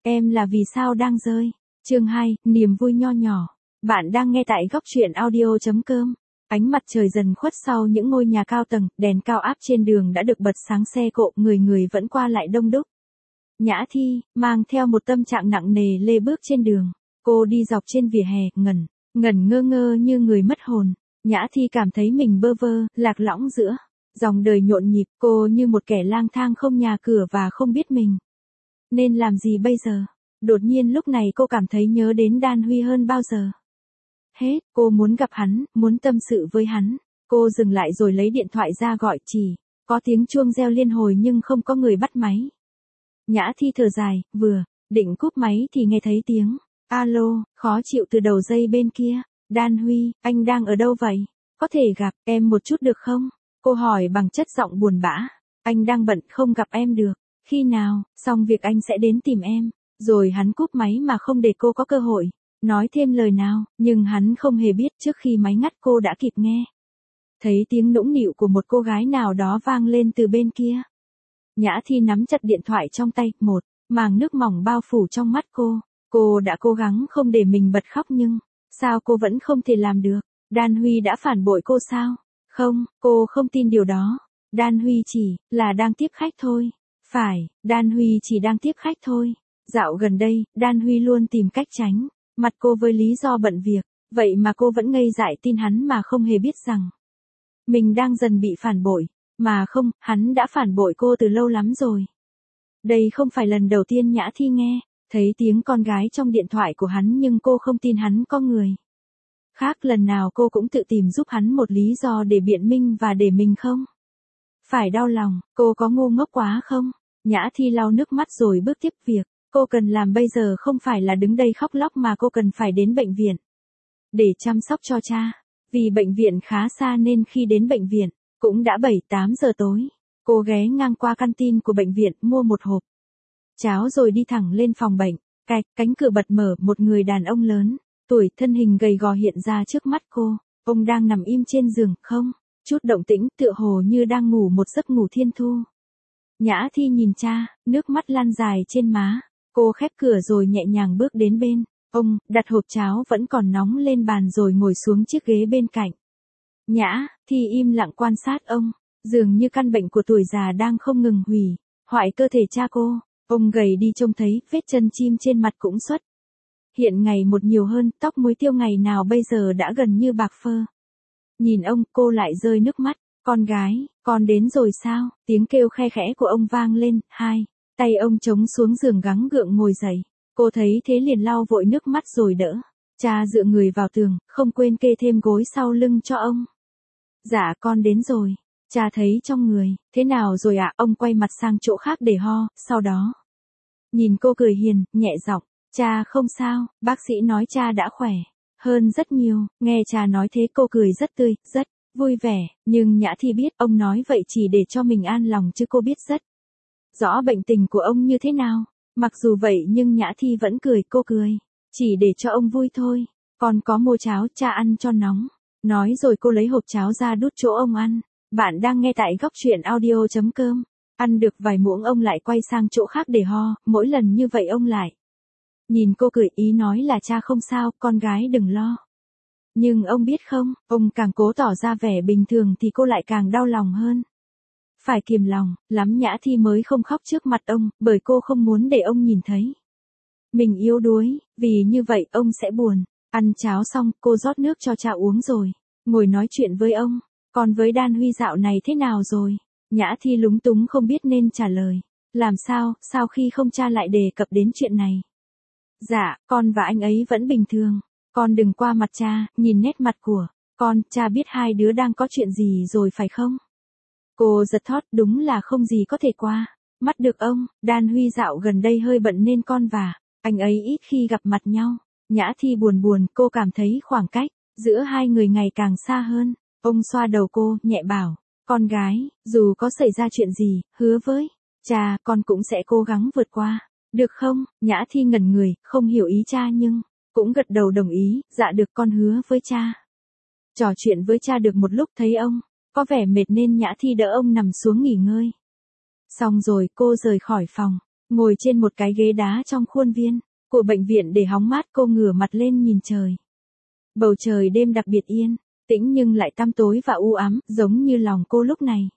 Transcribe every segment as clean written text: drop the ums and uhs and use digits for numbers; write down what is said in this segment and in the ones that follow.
Em là vì sao đang rơi. Chương 2, niềm vui nho nhỏ. Bạn đang nghe tại góc truyện audio.com. Ánh mặt trời dần khuất sau những ngôi nhà cao tầng, đèn cao áp trên đường đã được bật sáng, xe cộ, người vẫn qua lại đông đúc. Nhã Thi, mang theo một tâm trạng nặng nề lê bước trên đường. Cô đi dọc trên vỉa hè, ngẩn ngơ ngơ như người mất hồn. Nhã Thi cảm thấy mình bơ vơ, lạc lõng giữa dòng đời nhộn nhịp, cô như một kẻ lang thang không nhà cửa và không biết mình nên làm gì bây giờ. Đột nhiên lúc này cô cảm thấy nhớ đến Đan Huy hơn bao giờ hết, cô muốn gặp hắn, muốn tâm sự với hắn. Cô dừng lại rồi lấy điện thoại ra gọi, chỉ có tiếng chuông reo liên hồi nhưng không có người bắt máy. Nhã Thi thở dài, vừa định cúp máy thì nghe thấy tiếng alo, khó chịu từ đầu dây bên kia. Đan Huy, anh đang ở đâu vậy? Có thể gặp em một chút được không? Cô hỏi bằng chất giọng buồn bã. Anh đang bận, không gặp em được. Khi nào, xong việc anh sẽ đến tìm em. Rồi hắn cúp máy mà không để cô có cơ hội nói thêm lời nào, nhưng hắn không hề biết trước khi máy ngắt cô đã kịp nghe thấy tiếng nũng nịu của một cô gái nào đó vang lên từ bên kia. Nhã Thi nắm chặt điện thoại trong tay, một màng nước mỏng bao phủ trong mắt cô. Cô đã cố gắng không để mình bật khóc nhưng sao cô vẫn không thể làm được? Đan Huy đã phản bội cô sao? Không, cô không tin điều đó. Đan Huy chỉ là đang tiếp khách thôi. Phải, Đan Huy chỉ đang tiếp khách thôi. Dạo gần đây, Đan Huy luôn tìm cách tránh mặt cô với lý do bận việc. Vậy mà cô vẫn ngây dại tin hắn mà không hề biết rằng mình đang dần bị phản bội. Mà không, hắn đã phản bội cô từ lâu lắm rồi. Đây không phải lần đầu tiên Nhã Thi nghe thấy tiếng con gái trong điện thoại của hắn, nhưng cô không tin hắn có người khác. Lần nào cô cũng tự tìm giúp hắn một lý do để biện minh và để mình không phải đau lòng. Cô có ngu ngốc quá không? Nhã Thi lau nước mắt rồi bước tiếp. Việc cô cần làm bây giờ không phải là đứng đây khóc lóc mà cô cần phải đến bệnh viện để chăm sóc cho cha. Vì bệnh viện khá xa nên khi đến bệnh viện cũng đã 7-8 giờ tối. Cô ghé ngang qua canteen của bệnh viện, mua một hộp cháo rồi đi thẳng lên phòng bệnh. Cánh cửa bật mở, một người đàn ông lớn tuổi, thân hình gầy gò hiện ra trước mắt cô. Ông đang nằm im trên giường, không chút động tĩnh, tựa hồ như đang ngủ một giấc ngủ thiên thu. Nhã Thi nhìn cha, nước mắt lan dài trên má. Cô khép cửa rồi nhẹ nhàng bước đến bên ông, đặt hộp cháo vẫn còn nóng lên bàn rồi ngồi xuống chiếc ghế bên cạnh. Nhã Thi im lặng quan sát ông, dường như căn bệnh của tuổi già đang không ngừng hủy hoại cơ thể cha cô. Ông gầy đi trông thấy, vết chân chim trên mặt cũng xuất hiện ngày một nhiều hơn, tóc muối tiêu ngày nào bây giờ đã gần như bạc phơ. Nhìn ông, cô lại rơi nước mắt. Con gái, con đến rồi sao? Tiếng kêu khe khẽ của ông vang lên, hai tay ông chống xuống giường gắng gượng ngồi dậy. Cô thấy thế liền lau vội nước mắt rồi đỡ cha dựa người vào tường, không quên kê thêm gối sau lưng cho ông. Dạ con đến rồi. Cha thấy trong người thế nào rồi ạ? Ông quay mặt sang chỗ khác để ho, sau đó nhìn cô cười hiền, nhẹ giọng. Cha không sao, bác sĩ nói cha đã khỏe hơn rất nhiều. Nghe cha nói thế cô cười rất tươi, rất vui vẻ. Nhưng Nhã Thi biết ông nói vậy chỉ để cho mình an lòng chứ cô biết rất rõ bệnh tình của ông như thế nào. Mặc dù vậy nhưng Nhã Thi vẫn cười, cô cười chỉ để cho ông vui thôi. Con có mua cháo, cha ăn cho nóng. Nói rồi cô lấy hộp cháo ra đút chỗ ông ăn. Bạn đang nghe tại góc truyện audio.com. Ăn được vài muỗng ông lại quay sang chỗ khác để ho, mỗi lần như vậy ông lại nhìn cô cười, ý nói là cha không sao, con gái đừng lo. Nhưng ông biết không, ông càng cố tỏ ra vẻ bình thường thì cô lại càng đau lòng hơn. Phải kiềm lòng lắm Nhã Thi mới không khóc trước mặt ông, bởi cô không muốn để ông nhìn thấy mình yếu đuối, vì như vậy ông sẽ buồn. Ăn cháo xong, cô rót nước cho cha uống rồi ngồi nói chuyện với ông. Còn với Đan Huy dạo này thế nào rồi? Nhã Thi lúng túng không biết nên trả lời làm sao, sau khi không cha lại đề cập đến chuyện này. Dạ, con và anh ấy vẫn bình thường. Con đừng qua mặt cha, nhìn nét mặt của con, cha biết hai đứa đang có chuyện gì rồi phải không? Cô giật thót, đúng là không gì có thể qua mắt được ông. Đan Huy dạo gần đây hơi bận nên con và anh ấy ít khi gặp mặt nhau. Nhã Thi buồn, cô cảm thấy khoảng cách giữa hai người ngày càng xa hơn. Ông xoa đầu cô, nhẹ bảo, con gái, dù có xảy ra chuyện gì, hứa với cha, con cũng sẽ cố gắng vượt qua. Được không? Nhã Thi ngẩn người, không hiểu ý cha nhưng cũng gật đầu đồng ý. Dạ được, con hứa với cha. Trò chuyện với cha được một lúc thấy ông có vẻ mệt nên Nhã Thi đỡ ông nằm xuống nghỉ ngơi. Xong rồi cô rời khỏi phòng. ngồi trên một cái ghế đá trong khuôn viên của bệnh viện để hóng mát. Cô ngửa mặt lên nhìn trời. Bầu trời đêm đặc biệt yên, tĩnh nhưng lại tăm tối và u ám, giống như lòng cô lúc này.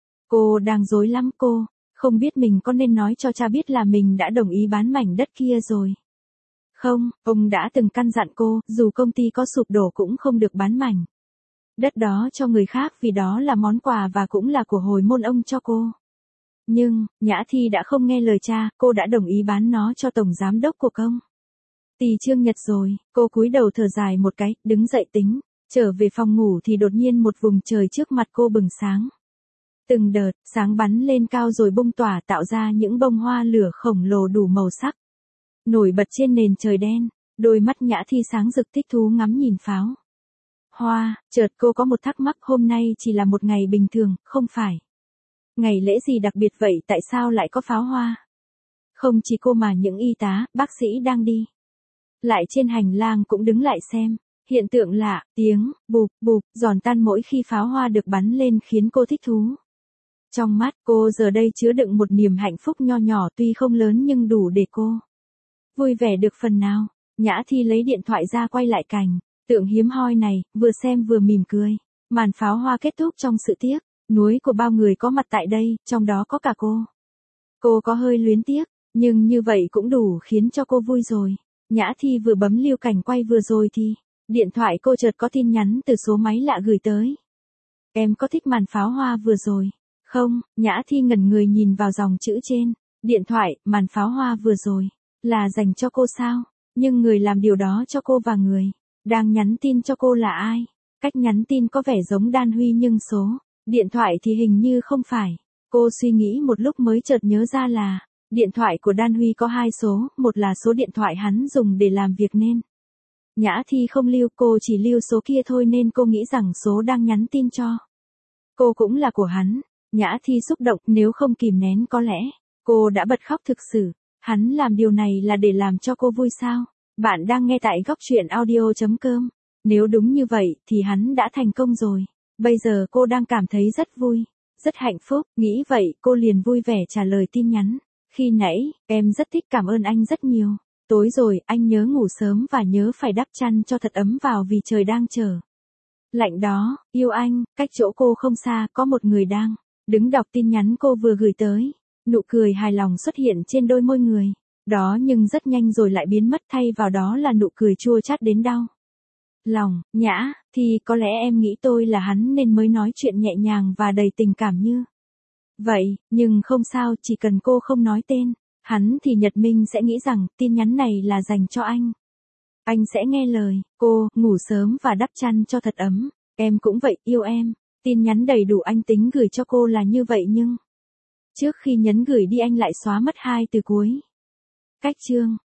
Cô đang rối lắm, cô không biết mình có nên nói cho cha biết là mình đã đồng ý bán mảnh đất kia rồi. Không, ông đã từng căn dặn cô, dù công ty có sụp đổ cũng không được bán mảnh đất đó cho người khác vì đó là món quà và cũng là của hồi môn ông cho cô. Nhưng, Nhã Thi đã không nghe lời cha, cô đã đồng ý bán nó cho tổng giám đốc của công ty Trương Nhật rồi. Cô cúi đầu thở dài một cái, đứng dậy tính trở về phòng ngủ thì đột nhiên một vùng trời trước mặt cô bừng sáng. Từng đợt sáng bắn lên cao rồi bung tỏa tạo ra những bông hoa lửa khổng lồ đủ màu sắc. Nổi bật trên nền trời đen, đôi mắt Nhã Thi sáng rực thích thú ngắm nhìn pháo hoa. Chợt cô có một thắc mắc, hôm nay chỉ là một ngày bình thường, không phải ngày lễ gì đặc biệt vậy, tại sao lại có pháo hoa? Không chỉ cô mà những y tá, bác sĩ đang đi lại trên hành lang cũng đứng lại xem. Hiện tượng lạ, tiếng bụp bụp giòn tan mỗi khi pháo hoa được bắn lên khiến cô thích thú. Trong mắt cô giờ đây chứa đựng một niềm hạnh phúc nho nhỏ, tuy không lớn nhưng đủ để cô vui vẻ được phần nào. Nhã Thi lấy điện thoại ra quay lại cảnh tượng hiếm hoi này, vừa xem vừa mỉm cười. Màn pháo hoa kết thúc trong sự tiếc nuối của bao người có mặt tại đây, trong đó có cả cô. Cô có hơi luyến tiếc, nhưng như vậy cũng đủ khiến cho cô vui rồi. Nhã Thi vừa bấm lưu cảnh quay vừa rồi thì điện thoại cô chợt có tin nhắn từ số máy lạ gửi tới. Em có thích màn pháo hoa vừa rồi không? Nhã Thi ngẩn người nhìn vào dòng chữ trên điện thoại. Màn pháo hoa vừa rồi là dành cho cô sao? Nhưng người làm điều đó cho cô và người đang nhắn tin cho cô là ai? Cách nhắn tin có vẻ giống Đan Huy nhưng số điện thoại thì hình như không phải. Cô suy nghĩ một lúc mới chợt nhớ ra là điện thoại của Đan Huy có hai số, một là số điện thoại hắn dùng để làm việc nên Nhã Thi không lưu, cô chỉ lưu số kia thôi nên cô nghĩ rằng số đang nhắn tin cho cô cũng là của hắn. Nhã Thi xúc động, nếu không kìm nén có lẽ cô đã bật khóc thực sự. Hắn làm điều này là để làm cho cô vui sao? Bạn đang nghe tại góc truyện audio.com. Nếu đúng như vậy thì hắn đã thành công rồi. Bây giờ cô đang cảm thấy rất vui, rất hạnh phúc. Nghĩ vậy cô liền vui vẻ trả lời tin nhắn. Khi nãy, em rất thích, cảm ơn anh rất nhiều. Tối rồi, anh nhớ ngủ sớm và nhớ phải đắp chăn cho thật ấm vào vì trời đang trở lạnh đó. Yêu anh. Cách chỗ cô không xa, có một người đang đứng đọc tin nhắn cô vừa gửi tới. Nụ cười hài lòng xuất hiện trên đôi môi người đó nhưng rất nhanh rồi lại biến mất, thay vào đó là nụ cười chua chát đến đau lòng. Nhã Thi, có lẽ em nghĩ tôi là hắn nên mới nói chuyện nhẹ nhàng và đầy tình cảm như vậy, nhưng không sao, chỉ cần cô không nói tên hắn thì Nhật Minh sẽ nghĩ rằng tin nhắn này là dành cho anh. Anh sẽ nghe lời cô, ngủ sớm và đắp chăn cho thật ấm. Em cũng vậy, yêu em. Tin nhắn đầy đủ anh tính gửi cho cô là như vậy nhưng trước khi nhấn gửi đi anh lại xóa mất hai từ cuối. Cách chương